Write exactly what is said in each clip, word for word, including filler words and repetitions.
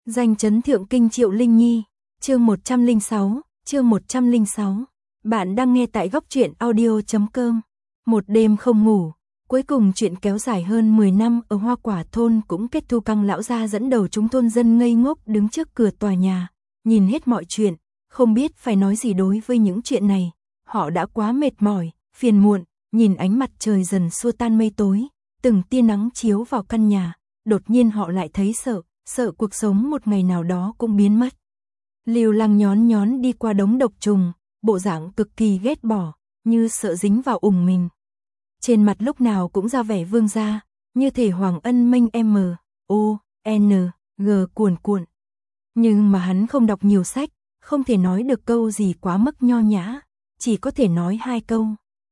Danh chấn thượng kinh Triệu Linh Nhi, chương một trăm lẻ sáu, chương một trăm lẻ sáu. Bạn đang nghe tại góc truyện audio chấm com. Một đêm không ngủ, cuối cùng chuyện kéo dài hơn mười năm ở Hoa Quả thôn cũng kết thúc. Căng lão gia dẫn đầu chúng thôn dân ngây ngốc đứng trước cửa tòa nhà, nhìn hết mọi chuyện, không biết phải nói gì đối với những chuyện này. Họ đã quá mệt mỏi, phiền muộn, nhìn ánh mặt trời dần xua tan mây tối, từng tia nắng chiếu vào căn nhà, đột nhiên họ lại thấy sợ, sợ cuộc sống một ngày nào đó cũng biến mất. Lưu Lăng nhón nhón đi qua đống độc trùng, bộ dạng cực kỳ ghét bỏ, như sợ dính vào ủng mình. Trên mặt lúc nào cũng ra vẻ vương gia, như thể Hoàng Ân mênh M, O, N, G cuồn cuộn. Nhưng mà hắn không đọc nhiều sách, không thể nói được câu gì quá mức nho nhã, chỉ có thể nói hai câu.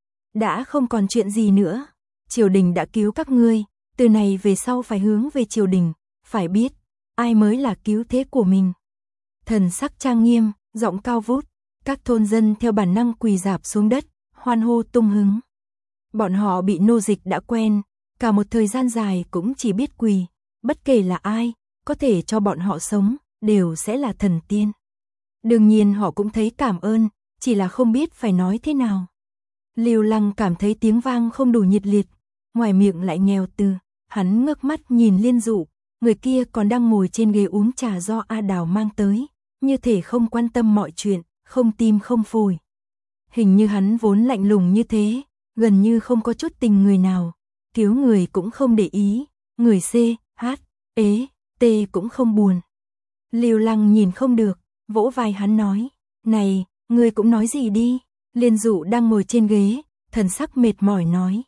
Đã không còn chuyện gì nữa, triều đình đã cứu các ngươi, từ này về sau phải hướng về triều đình, phải biết, ai mới là cứu thế của mình. Thần sắc trang nghiêm, giọng cao vút, các thôn dân theo bản năng quỳ rạp xuống đất, hoan hô tung hứng. Bọn họ bị nô dịch đã quen, cả một thời gian dài cũng chỉ biết quỳ, bất kể là ai, có thể cho bọn họ sống, đều sẽ là thần tiên. Đương nhiên họ cũng thấy cảm ơn, chỉ là không biết phải nói thế nào. Lưu Lăng cảm thấy tiếng vang không đủ nhiệt liệt, ngoài miệng lại nghèo từ, hắn ngước mắt nhìn Liên Dụ, người kia còn đang ngồi trên ghế uống trà do A Đào mang tới, như thể không quan tâm mọi chuyện, không tim không phổi. Hình như hắn vốn lạnh lùng như thế, gần như không có chút tình người nào, cứu người cũng không để ý, người C, H, ế, T cũng không buồn. Lưu Lăng nhìn không được, vỗ vai hắn nói, này, ngươi cũng nói gì đi. Liên Dụ đang ngồi trên ghế, thần sắc mệt mỏi nói.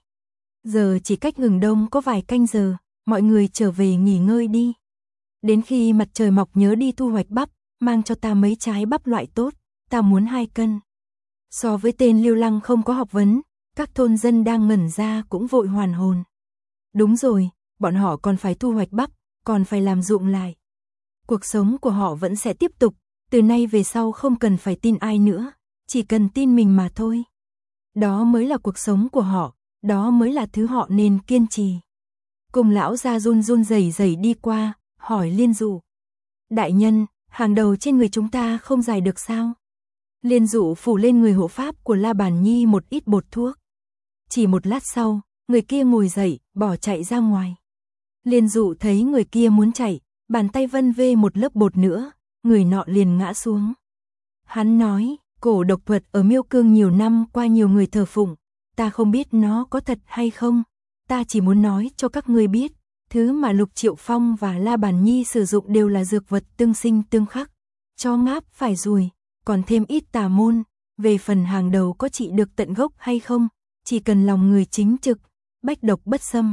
Giờ chỉ cách ngừng đông có vài canh giờ, mọi người trở về nghỉ ngơi đi. Đến khi mặt trời mọc nhớ đi thu hoạch bắp, mang cho ta mấy trái bắp loại tốt, ta muốn hai cân. So với tên Lưu Lăng không có học vấn, các thôn dân đang ngẩn ra cũng vội hoàn hồn. Đúng rồi, bọn họ còn phải thu hoạch bắp, còn phải làm ruộng lại. Cuộc sống của họ vẫn sẽ tiếp tục, từ nay về sau không cần phải tin ai nữa, chỉ cần tin mình mà thôi. Đó mới là cuộc sống của họ, đó mới là thứ họ nên kiên trì. Cùng lão gia run run rẩy rẩy đi qua, hỏi Liên Dụ. Đại nhân, hàng đầu trên người chúng ta không giải được sao? Liên Dụ phủ lên người hộ pháp của La Bàn Nhi một ít bột thuốc. Chỉ một lát sau, người kia ngồi dậy, bỏ chạy ra ngoài. Liên Dụ thấy người kia muốn chạy, bàn tay vân vê một lớp bột nữa, người nọ liền ngã xuống. Hắn nói, cổ độc thuật ở Miêu Cương nhiều năm qua nhiều người thờ phụng, ta không biết nó có thật hay không, ta chỉ muốn nói cho các ngươi biết, thứ mà Lục Triệu Phong và La Bàn Nhi sử dụng đều là dược vật tương sinh tương khắc, cho ngáp phải ruồi, còn thêm ít tà môn, về phần hàng đầu có trị được tận gốc hay không, chỉ cần lòng người chính trực, bách độc bất xâm.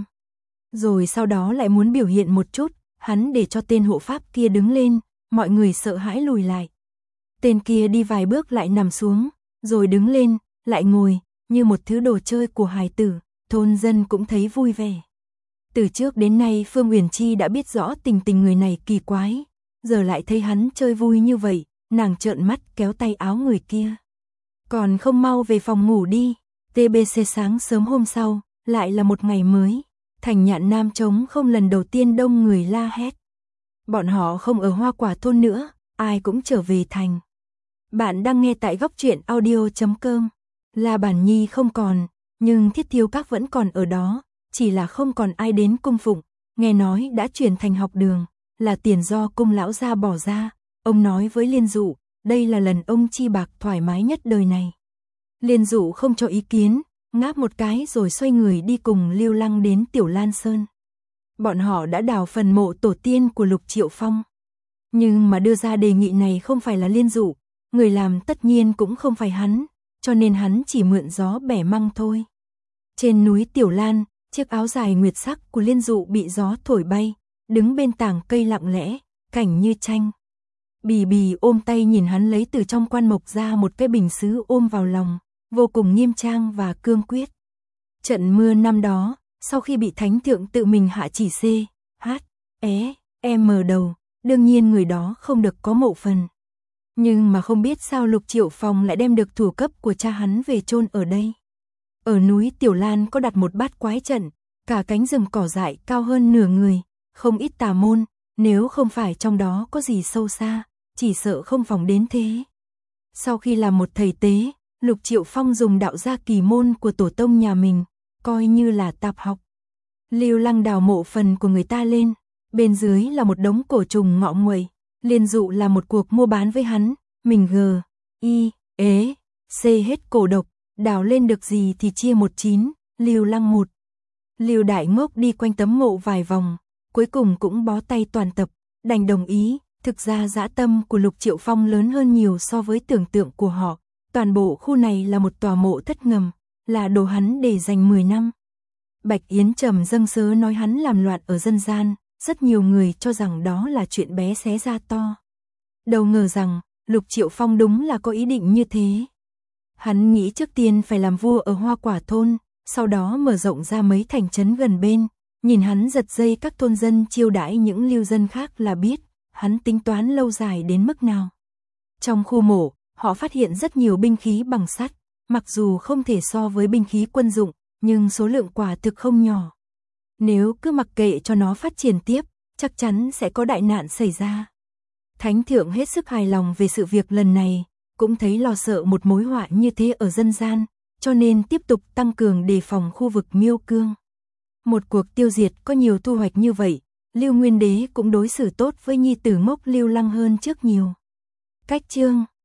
Rồi sau đó lại muốn biểu hiện một chút, hắn để cho tên hộ pháp kia đứng lên, mọi người sợ hãi lùi lại. Tên kia đi vài bước lại nằm xuống, rồi đứng lên, lại ngồi, như một thứ đồ chơi của hài tử, thôn dân cũng thấy vui vẻ. Từ trước đến nay Phương Uyển Chi đã biết rõ tình tình người này kỳ quái, giờ lại thấy hắn chơi vui như vậy, nàng trợn mắt kéo tay áo người kia. Còn không mau về phòng ngủ đi. tê bê xê sáng sớm hôm sau, lại là một ngày mới, thành Nhạn Nam trống không lần đầu tiên đông người la hét. Bọn họ không ở Hoa Quả thôn nữa, ai cũng trở về thành. Bạn đang nghe tại góc truyện audio chấm com. La Bàn Nhi không còn, nhưng Thiết Thiêu Các vẫn còn ở đó, chỉ là không còn ai đến cung phụng, nghe nói đã chuyển thành học đường, là tiền do cung lão gia bỏ ra. Ông nói với Liên Dụ, đây là lần ông chi bạc thoải mái nhất đời này. Liên Dụ không cho ý kiến, ngáp một cái rồi xoay người đi cùng Lưu Lăng đến Tiểu Lan Sơn. Bọn họ đã đào phần mộ tổ tiên của Lục Triệu Phong. Nhưng mà đưa ra đề nghị này không phải là Liên Dụ, người làm tất nhiên cũng không phải hắn, cho nên hắn chỉ mượn gió bẻ măng thôi. Trên núi Tiểu Lan, chiếc áo dài nguyệt sắc của Liên Dụ bị gió thổi bay, đứng bên tảng cây lặng lẽ, cảnh như tranh. Bì Bì ôm tay nhìn hắn lấy từ trong quan mộc ra một cái bình sứ ôm vào lòng, vô cùng nghiêm trang và cương quyết. Trận mưa năm đó, sau khi bị thánh thượng tự mình hạ chỉ C, H, E, M đầu, đương nhiên người đó không được có mộ phần. Nhưng mà không biết sao Lục Triệu Phong lại đem được thủ cấp của cha hắn về chôn ở đây. Ở núi Tiểu Lan có đặt một bát quái trận, cả cánh rừng cỏ dại cao hơn nửa người, không ít tà môn, nếu không phải trong đó có gì sâu xa, chỉ sợ không phòng đến thế. Sau khi làm một thầy tế, Lục Triệu Phong dùng đạo gia kỳ môn của tổ tông nhà mình, coi như là tạp học. Lưu Lăng đào mộ phần của người ta lên, bên dưới là một đống cổ trùng ngọ nguậy, liền dụ là một cuộc mua bán với hắn, mình gờ, y, ế, c hết cổ độc, đào lên được gì thì chia một chín, Lưu Lăng một. Lưu Đại Ngốc đi quanh tấm mộ vài vòng, cuối cùng cũng bó tay toàn tập, đành đồng ý, thực ra dã tâm của Lục Triệu Phong lớn hơn nhiều so với tưởng tượng của họ, toàn bộ khu này là một tòa mộ thất ngầm, là đồ hắn để dành mười năm. Bạch Yến trầm dâng sớ nói hắn làm loạn ở dân gian, rất nhiều người cho rằng đó là chuyện bé xé ra to. Đâu ngờ rằng, Lục Triệu Phong đúng là có ý định như thế. Hắn nghĩ trước tiên phải làm vua ở Hoa Quả thôn, sau đó mở rộng ra mấy thành trấn gần bên, nhìn hắn giật dây các thôn dân chiêu đãi những lưu dân khác là biết, hắn tính toán lâu dài đến mức nào. Trong khu mộ, họ phát hiện rất nhiều binh khí bằng sắt, mặc dù không thể so với binh khí quân dụng, nhưng số lượng quả thực không nhỏ. Nếu cứ mặc kệ cho nó phát triển tiếp, chắc chắn sẽ có đại nạn xảy ra. Thánh thượng hết sức hài lòng về sự việc lần này, cũng thấy lo sợ một mối họa như thế ở dân gian, cho nên tiếp tục tăng cường đề phòng khu vực Miêu Cương. Một cuộc tiêu diệt có nhiều thu hoạch như vậy, Lưu Nguyên Đế cũng đối xử tốt với nhi tử Mốc Lưu Lăng hơn trước nhiều. Cách chương